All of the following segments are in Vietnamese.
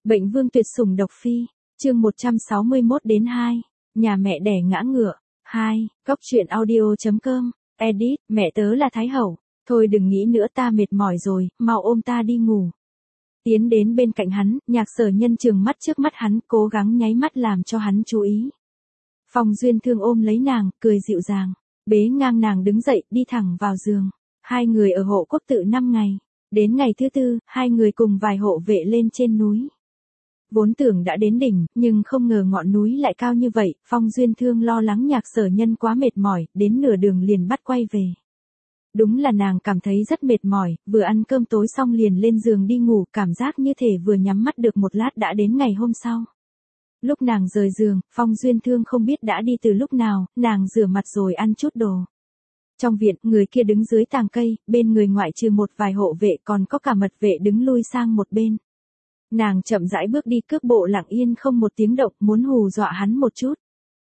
Bệnh vương tuyệt sủng độc phi, chương 161-2, nhà mẹ đẻ ngã ngựa, 2, góc truyện audio.com, edit, mẹ tớ là Thái Hậu, thôi đừng nghĩ nữa ta mệt mỏi rồi, mau ôm ta đi ngủ. Tiến đến bên cạnh hắn, Nhạc Sở Nhân trừng mắt trước mắt hắn, cố gắng nháy mắt làm cho hắn chú ý. Phong Duyên Thương ôm lấy nàng, cười dịu dàng, bế ngang nàng đứng dậy, đi thẳng vào giường. Hai người ở Hộ Quốc Tự 5 ngày. Đến ngày thứ tư, hai người cùng vài hộ vệ lên trên núi. Vốn tưởng đã đến đỉnh, nhưng không ngờ ngọn núi lại cao như vậy, Phong Duyên Thương lo lắng Nhạc Sở Nhân quá mệt mỏi, đến nửa đường liền bắt quay về. Đúng là nàng cảm thấy rất mệt mỏi, vừa ăn cơm tối xong liền lên giường đi ngủ, cảm giác như thể vừa nhắm mắt được một lát đã đến ngày hôm sau. Lúc nàng rời giường, Phong Duyên Thương không biết đã đi từ lúc nào, nàng rửa mặt rồi ăn chút đồ. Trong viện, người kia đứng dưới tàng cây, bên người ngoại trừ một vài hộ vệ còn có cả mật vệ đứng lui sang một bên. Nàng chậm rãi bước đi, cước bộ lặng yên không một tiếng động, muốn hù dọa hắn một chút.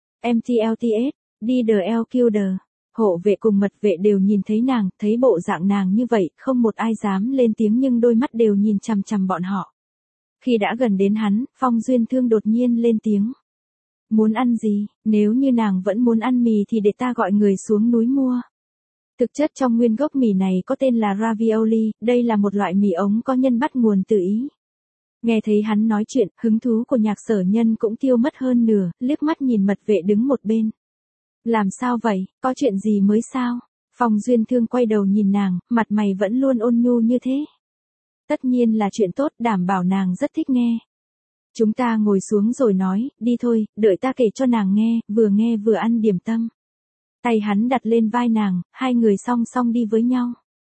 MTLTS, DDLQD. Hộ vệ cùng mật vệ đều nhìn thấy nàng, thấy bộ dạng nàng như vậy, không một ai dám lên tiếng nhưng đôi mắt đều nhìn chằm chằm bọn họ. Khi đã gần đến hắn, Phong Duyên Thương đột nhiên lên tiếng. Muốn ăn gì, nếu như nàng vẫn muốn ăn mì thì để ta gọi người xuống núi mua. Thực chất trong nguyên gốc mì này có tên là ravioli, đây là một loại mì ống có nhân bắt nguồn từ Ý. Nghe thấy hắn nói chuyện, hứng thú của Nhạc Sở Nhân cũng tiêu mất hơn nửa, liếc mắt nhìn mật vệ đứng một bên. Làm sao vậy, có chuyện gì mới sao? Phong Duyên Thương quay đầu nhìn nàng, mặt mày vẫn luôn ôn nhu như thế. Tất nhiên là chuyện tốt, đảm bảo nàng rất thích nghe. Chúng ta ngồi xuống rồi nói, đi thôi, đợi ta kể cho nàng nghe vừa ăn điểm tâm. Tay hắn đặt lên vai nàng, hai người song song đi với nhau.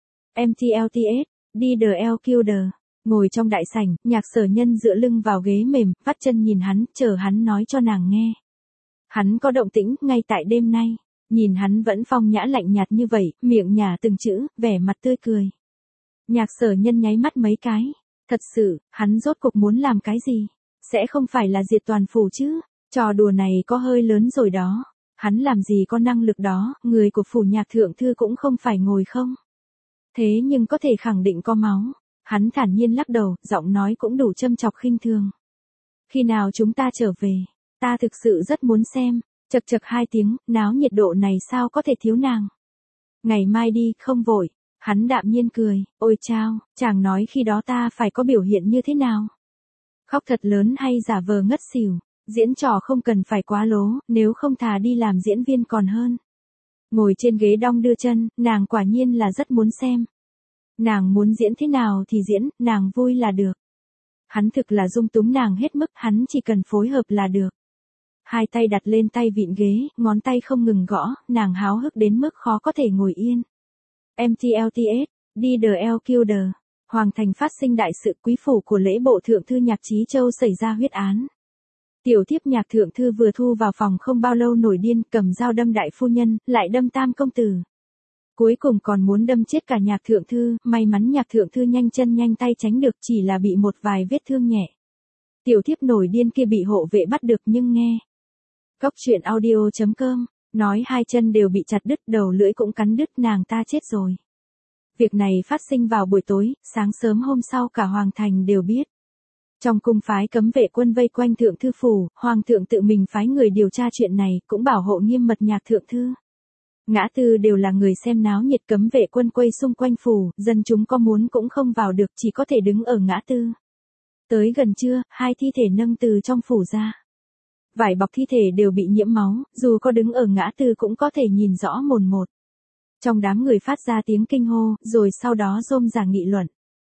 MTLTS, DDLQD. Ngồi trong đại sảnh, Nhạc Sở Nhân dựa lưng vào ghế mềm, vắt chân nhìn hắn, chờ hắn nói cho nàng nghe. Hắn có động tĩnh, ngay tại đêm nay. Nhìn hắn vẫn phong nhã lạnh nhạt như vậy, miệng nhả từng chữ, vẻ mặt tươi cười. Nhạc Sở Nhân nháy mắt mấy cái. Thật sự, hắn rốt cuộc muốn làm cái gì? Sẽ không phải là diệt toàn phủ chứ? Trò đùa này có hơi lớn rồi đó. Hắn làm gì có năng lực đó, người của phủ Nhạc thượng thư cũng không phải ngồi không. Thế nhưng có thể khẳng định có máu. Hắn thản nhiên lắc đầu, giọng nói cũng đủ châm chọc khinh thường. Khi nào chúng ta trở về? Ta thực sự rất muốn xem. Chật chật 2 tiếng, náo nhiệt độ này sao có thể thiếu nàng. Ngày mai đi, không vội. Hắn đạm nhiên cười, ôi chao, chàng nói khi đó ta phải có biểu hiện như thế nào? Khóc thật lớn hay giả vờ ngất xỉu? Diễn trò không cần phải quá lố, nếu không thà đi làm diễn viên còn hơn. Ngồi trên ghế đong đưa chân, nàng quả nhiên là rất muốn xem. Nàng muốn diễn thế nào thì diễn, nàng vui là được. Hắn thực là dung túng nàng hết mức, hắn chỉ cần phối hợp là được. Hai tay đặt lên tay vịn ghế, ngón tay không ngừng gõ, nàng háo hức đến mức khó có thể ngồi yên. MTLTS, DDLQD. Hoàng thành phát sinh đại sự, quý phủ của lễ bộ thượng thư Nhạc Chí Châu xảy ra huyết án. Tiểu thiếp Nhạc thượng thư vừa thu vào phòng không bao lâu nổi điên, cầm dao đâm đại phu nhân, lại đâm tam công tử. Cuối cùng còn muốn đâm chết cả Nhạc thượng thư, may mắn Nhạc thượng thư nhanh chân nhanh tay tránh được, chỉ là bị một vài vết thương nhẹ. Tiểu thiếp nổi điên kia bị hộ vệ bắt được nhưng nghe. Góc truyện audio.com, nói 2 chân đều bị chặt đứt, đầu lưỡi cũng cắn đứt, nàng ta chết rồi. Việc này phát sinh vào buổi tối, sáng sớm hôm sau cả hoàng thành đều biết. Trong cung phái cấm vệ quân vây quanh thượng thư phủ, hoàng thượng tự mình phái người điều tra chuyện này, cũng bảo hộ nghiêm mật Nhạc thượng thư. Ngã tư đều là người xem náo nhiệt, cấm vệ quân quay xung quanh phủ, dân chúng có muốn cũng không vào được, chỉ có thể đứng ở ngã tư. Tới gần trưa, 2 thi thể nâng từ trong phủ ra. Vải bọc thi thể đều bị nhiễm máu, dù có đứng ở ngã tư cũng có thể nhìn rõ mồn một. Trong đám người phát ra tiếng kinh hô, rồi sau đó rôm rả nghị luận.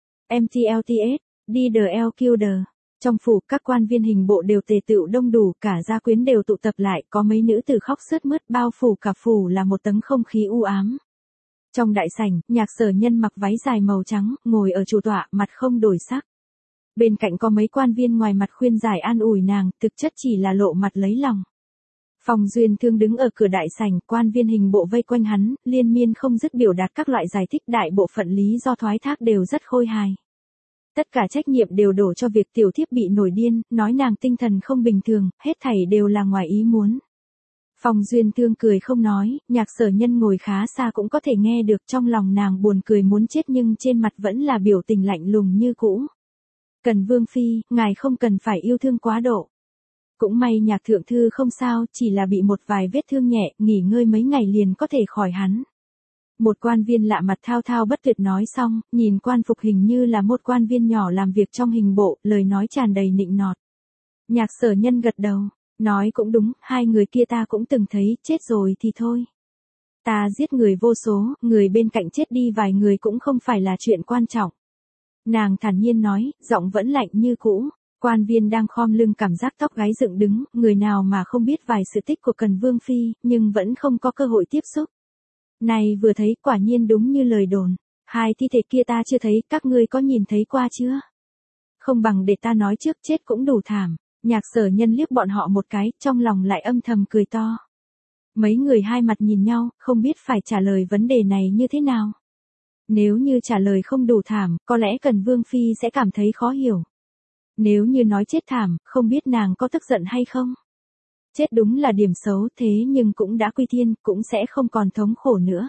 MTLTS, DDLQD. Trong phủ, các quan viên hình bộ đều tề tựu đông đủ, cả gia quyến đều tụ tập lại, có mấy nữ tử khóc sướt mướt, bao phủ cả phủ là một tấm không khí u ám. Trong đại sảnh, Nhạc Sở Nhân mặc váy dài màu trắng, ngồi ở chủ tọa, mặt không đổi sắc. Bên cạnh có mấy quan viên ngoài mặt khuyên giải an ủi nàng, thực chất chỉ là lộ mặt lấy lòng. Phong Duyên Thương đứng ở cửa đại sảnh, quan viên hình bộ vây quanh hắn, liên miên không dứt biểu đạt các loại giải thích, đại bộ phận lý do thoái thác đều rất khôi hài. Tất cả trách nhiệm đều đổ cho việc tiểu thiếp bị nổi điên, nói nàng tinh thần không bình thường, hết thảy đều là ngoài ý muốn. Phong Duyên Thương cười không nói, Nhạc Sở Nhân ngồi khá xa cũng có thể nghe được, trong lòng nàng buồn cười muốn chết nhưng trên mặt vẫn là biểu tình lạnh lùng như cũ. Cần Vương Phi, ngài không cần phải yêu thương quá độ. Cũng may Nhạc thượng thư không sao, chỉ là bị một vài vết thương nhẹ, nghỉ ngơi mấy ngày liền có thể khỏi hắn. Một quan viên lạ mặt thao thao bất tuyệt nói xong, nhìn quan phục hình như là một quan viên nhỏ làm việc trong hình bộ, lời nói tràn đầy nịnh nọt. Nhạc Sở Nhân gật đầu, nói cũng đúng, hai người kia ta cũng từng thấy, chết rồi thì thôi. Ta giết người vô số, người bên cạnh chết đi vài người cũng không phải là chuyện quan trọng. Nàng thản nhiên nói, giọng vẫn lạnh như cũ. Quan viên đang khom lưng cảm giác tóc gáy dựng đứng, người nào mà không biết vài sự tích của Cần Vương Phi, nhưng vẫn không có cơ hội tiếp xúc. Này vừa thấy quả nhiên đúng như lời đồn. Hai thi thể kia ta chưa thấy, các ngươi có nhìn thấy qua chưa? Không bằng để ta nói trước, chết cũng đủ thảm. Nhạc Sở Nhân liếc bọn họ một cái, trong lòng lại âm thầm cười to. Mấy người hai mặt nhìn nhau, không biết phải trả lời vấn đề này như thế nào. Nếu như trả lời không đủ thảm, có lẽ Cần Vương Phi sẽ cảm thấy khó hiểu. Nếu như nói chết thảm, không biết nàng có tức giận hay không? Chết đúng là điểm xấu thế nhưng cũng đã quy thiên, cũng sẽ không còn thống khổ nữa.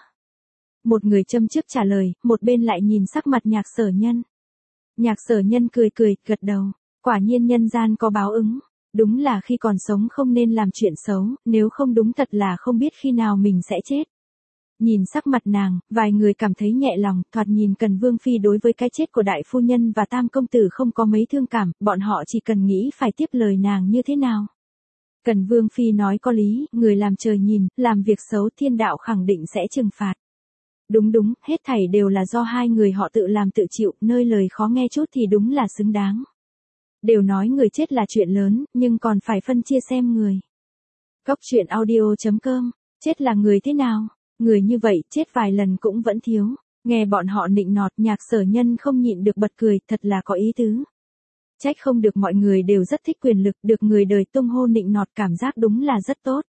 Một người châm trước trả lời, một bên lại nhìn sắc mặt Nhạc Sở Nhân. Nhạc Sở Nhân cười cười, gật đầu. Quả nhiên nhân gian có báo ứng. Đúng là khi còn sống không nên làm chuyện xấu, nếu không đúng thật là không biết khi nào mình sẽ chết. Nhìn sắc mặt nàng, vài người cảm thấy nhẹ lòng, thoạt nhìn Cần Vương Phi đối với cái chết của đại phu nhân và tam công tử không có mấy thương cảm, bọn họ chỉ cần nghĩ phải tiếp lời nàng như thế nào. Cần Vương Phi nói có lý, người làm trời nhìn, làm việc xấu thiên đạo khẳng định sẽ trừng phạt. Đúng, hết thảy đều là do hai người họ tự làm tự chịu, nơi lời khó nghe chút thì đúng là xứng đáng. Đều nói người chết là chuyện lớn, nhưng còn phải phân chia xem người. Góc truyện audio.com, chết là người thế nào? Người như vậy, chết vài lần cũng vẫn thiếu. Nghe bọn họ nịnh nọt, Nhạc Sở Nhân không nhịn được bật cười, thật là có ý tứ. Trách không được mọi người đều rất thích quyền lực, được người đời tung hô nịnh nọt cảm giác đúng là rất tốt.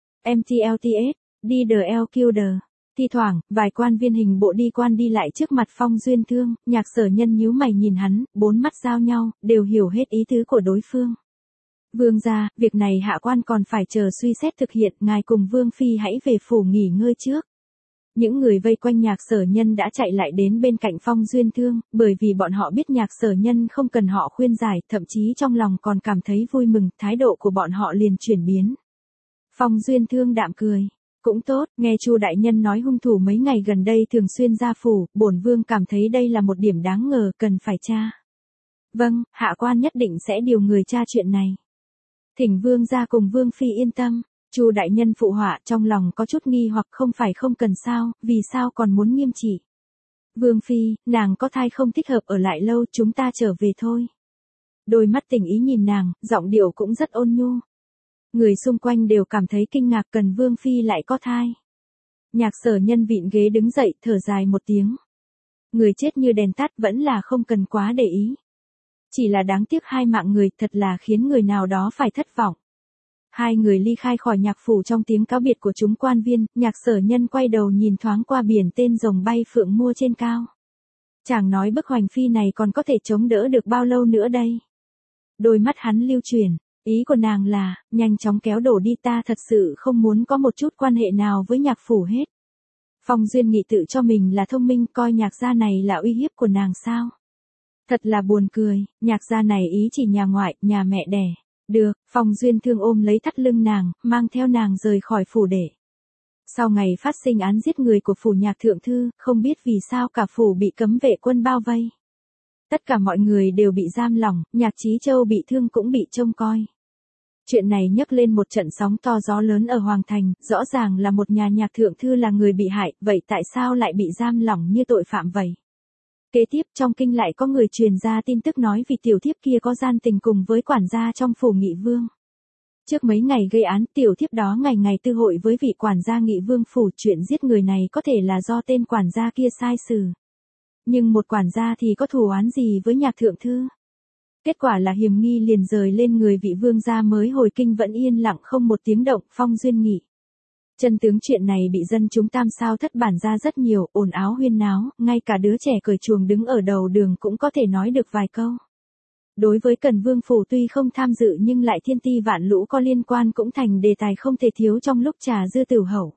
MTLTS, đi the LQD. Thi thoảng, vài quan viên hình bộ đi quan đi lại trước mặt Phong Duyên Thương, Nhạc Sở Nhân nhíu mày nhìn hắn, bốn mắt giao nhau, đều hiểu hết ý tứ của đối phương. Vương gia, việc này hạ quan còn phải chờ suy xét thực hiện, ngài cùng Vương Phi hãy về phủ nghỉ ngơi trước. Những người vây quanh Nhạc Sở Nhân đã chạy lại đến bên cạnh Phong Duyên Thương, bởi vì bọn họ biết Nhạc Sở Nhân không cần họ khuyên giải, thậm chí trong lòng còn cảm thấy vui mừng, thái độ của bọn họ liền chuyển biến. Phong Duyên Thương đạm cười. Cũng tốt, nghe Chu đại nhân nói hung thủ mấy ngày gần đây thường xuyên ra phủ, bổn vương cảm thấy đây là một điểm đáng ngờ, cần phải tra. Vâng, hạ quan nhất định sẽ điều người tra chuyện này. Thỉnh vương gia cùng Vương Phi yên tâm. Chu đại nhân phụ họa, trong lòng có chút nghi hoặc không phải không cần sao, vì sao còn muốn nghiêm trị. Vương Phi, nàng có thai không thích hợp ở lại lâu, chúng ta trở về thôi. Đôi mắt tình ý nhìn nàng, giọng điệu cũng rất ôn nhu. Người xung quanh đều cảm thấy kinh ngạc, Cần Vương Phi lại có thai. Nhạc Sở Nhân vịn ghế đứng dậy, thở dài một tiếng. Người chết như đèn tắt vẫn là không cần quá để ý. Chỉ là đáng tiếc hai mạng người, thật là khiến người nào đó phải thất vọng. Hai người ly khai khỏi nhạc phủ trong tiếng cáo biệt của chúng quan viên, Nhạc Sở Nhân quay đầu nhìn thoáng qua biển tên rồng bay phượng mua trên cao. Chàng nói bức hoành phi này còn có thể chống đỡ được bao lâu nữa đây? Đôi mắt hắn lưu chuyển. Ý của nàng là, nhanh chóng kéo đổ đi, ta thật sự không muốn có một chút quan hệ nào với nhạc phủ hết. Phong Duyên Nghị tự cho mình là thông minh, coi nhạc gia này là uy hiếp của nàng sao? Thật là buồn cười, nhạc gia này ý chỉ nhà ngoại, nhà mẹ đẻ. Được, Phong Duyên Thương ôm lấy thắt lưng nàng, mang theo nàng rời khỏi phủ để. Sau ngày phát sinh án giết người của phủ Nhạc thượng thư, không biết vì sao cả phủ bị cấm vệ quân bao vây. Tất cả mọi người đều bị giam lỏng, Nhạc Chí Châu bị thương cũng bị trông coi. Chuyện này nhấc lên một trận sóng to gió lớn ở Hoàng Thành, rõ ràng là một nhà Nhạc thượng thư là người bị hại, vậy tại sao lại bị giam lỏng như tội phạm vậy? Kế tiếp trong kinh lại có người truyền ra tin tức nói vì tiểu thiếp kia có gian tình cùng với quản gia trong phủ Nghị Vương. Trước mấy ngày gây án, tiểu thiếp đó ngày ngày tư hội với vị quản gia Nghị Vương phủ, chuyện giết người này có thể là do tên quản gia kia sai xử. Nhưng một quản gia thì có thù oán gì với Nhạc thượng thư? Kết quả là hiểm nghi liền rời lên người vị vương gia mới hồi kinh vẫn yên lặng không một tiếng động. Phong Duyên Nghị. Chân tướng chuyện này bị dân chúng tam sao thất bản ra rất nhiều, ồn áo huyên náo, ngay cả đứa trẻ cởi chuồng đứng ở đầu đường cũng có thể nói được vài câu. Đối với Cần Vương phủ tuy không tham dự nhưng lại thiên ti vạn lũ có liên quan cũng thành đề tài không thể thiếu trong lúc trà dư tửu hậu.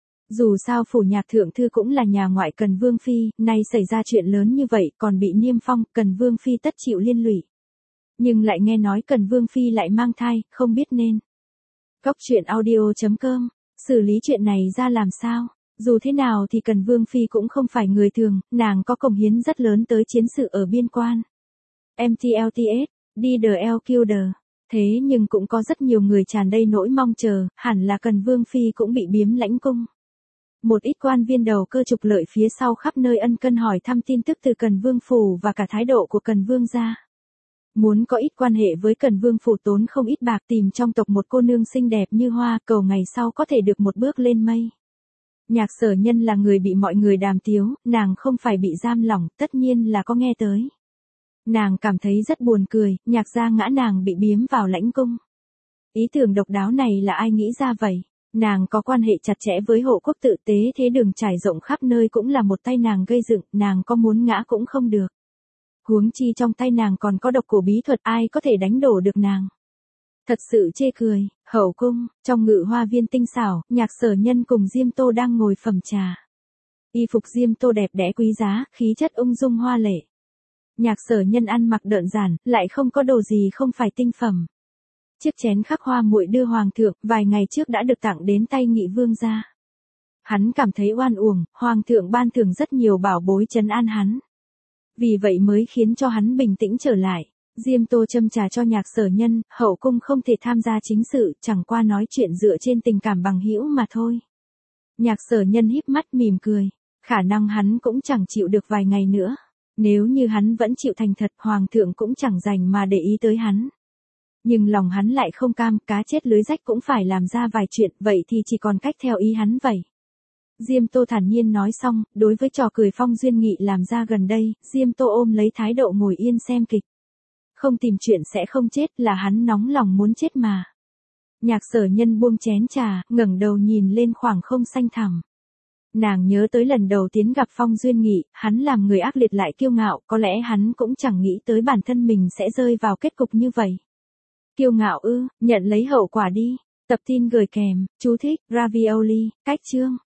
Dù sao phủ Nhạc thượng thư cũng là nhà ngoại Cần Vương Phi, nay xảy ra chuyện lớn như vậy còn bị niêm phong, Cần Vương Phi tất chịu liên lụy. Nhưng lại nghe nói Cần Vương Phi lại mang thai, không biết nên. Góc truyện audio.com, xử lý chuyện này ra làm sao? Dù thế nào thì Cần Vương Phi cũng không phải người thường, nàng có công hiến rất lớn tới chiến sự ở biên quan. MTLTS, DDLQD. Thế nhưng cũng có rất nhiều người tràn đầy nỗi mong chờ, hẳn là Cần Vương Phi cũng bị biếm lãnh cung. Một ít quan viên đầu cơ trục lợi phía sau khắp nơi ân cần hỏi thăm tin tức từ Cần Vương Phủ và cả thái độ của Cần Vương gia. Muốn có ít quan hệ với Cần Vương Phủ tốn không ít bạc tìm trong tộc một cô nương xinh đẹp như hoa, cầu ngày sau có thể được một bước lên mây. Nhạc Sở Nhân là người bị mọi người đàm tiếu, nàng không phải bị giam lỏng, tất nhiên là có nghe tới. Nàng cảm thấy rất buồn cười, Nhạc gia ngã nàng bị biếm vào lãnh cung. Ý tưởng độc đáo này là ai nghĩ ra vậy? Nàng có quan hệ chặt chẽ với hộ quốc tự tế, thế đường trải rộng khắp nơi cũng là một tay nàng gây dựng, nàng có muốn ngã cũng không được. Huống chi trong tay nàng còn có độc cổ bí thuật, ai có thể đánh đổ được nàng. Thật sự chê cười. Hậu cung, trong ngự hoa viên tinh xảo, Nhạc Sở Nhân cùng Diêm Tô đang ngồi phẩm trà. Y phục Diêm Tô đẹp đẽ quý giá, khí chất ung dung hoa lệ. Nhạc Sở Nhân ăn mặc đơn giản, lại không có đồ gì không phải tinh phẩm. Chiếc chén khắc hoa muội đưa hoàng thượng, vài ngày trước đã được tặng đến tay Nghị Vương gia. Hắn cảm thấy oan uổng, hoàng thượng ban thưởng rất nhiều bảo bối trấn an hắn. Vì vậy mới khiến cho hắn bình tĩnh trở lại. Diêm Tô châm trà cho Nhạc Sở Nhân, hậu cung không thể tham gia chính sự, chẳng qua nói chuyện dựa trên tình cảm bằng hữu mà thôi. Nhạc Sở Nhân híp mắt mỉm cười, khả năng hắn cũng chẳng chịu được vài ngày nữa. Nếu như hắn vẫn chịu thành thật, hoàng thượng cũng chẳng dành mà để ý tới hắn. Nhưng lòng hắn lại không cam, cá chết lưới rách cũng phải làm ra vài chuyện, vậy thì chỉ còn cách theo ý hắn vậy. Diêm Tô thản nhiên nói xong, đối với trò cười Phong Duyên Nghị làm ra gần đây, Diêm Tô ôm lấy thái độ ngồi yên xem kịch. Không tìm chuyện sẽ không chết, là hắn nóng lòng muốn chết mà. Nhạc Sở Nhân buông chén trà, ngẩng đầu nhìn lên khoảng không xanh thẳm. Nàng nhớ tới lần đầu tiến gặp Phong Duyên Nghị, hắn làm người ác liệt lại kiêu ngạo, có lẽ hắn cũng chẳng nghĩ tới bản thân mình sẽ rơi vào kết cục như vậy. Kiêu ngạo ư, nhận lấy hậu quả đi. Tập tin gửi kèm, chú thích, ravioli, cách chương.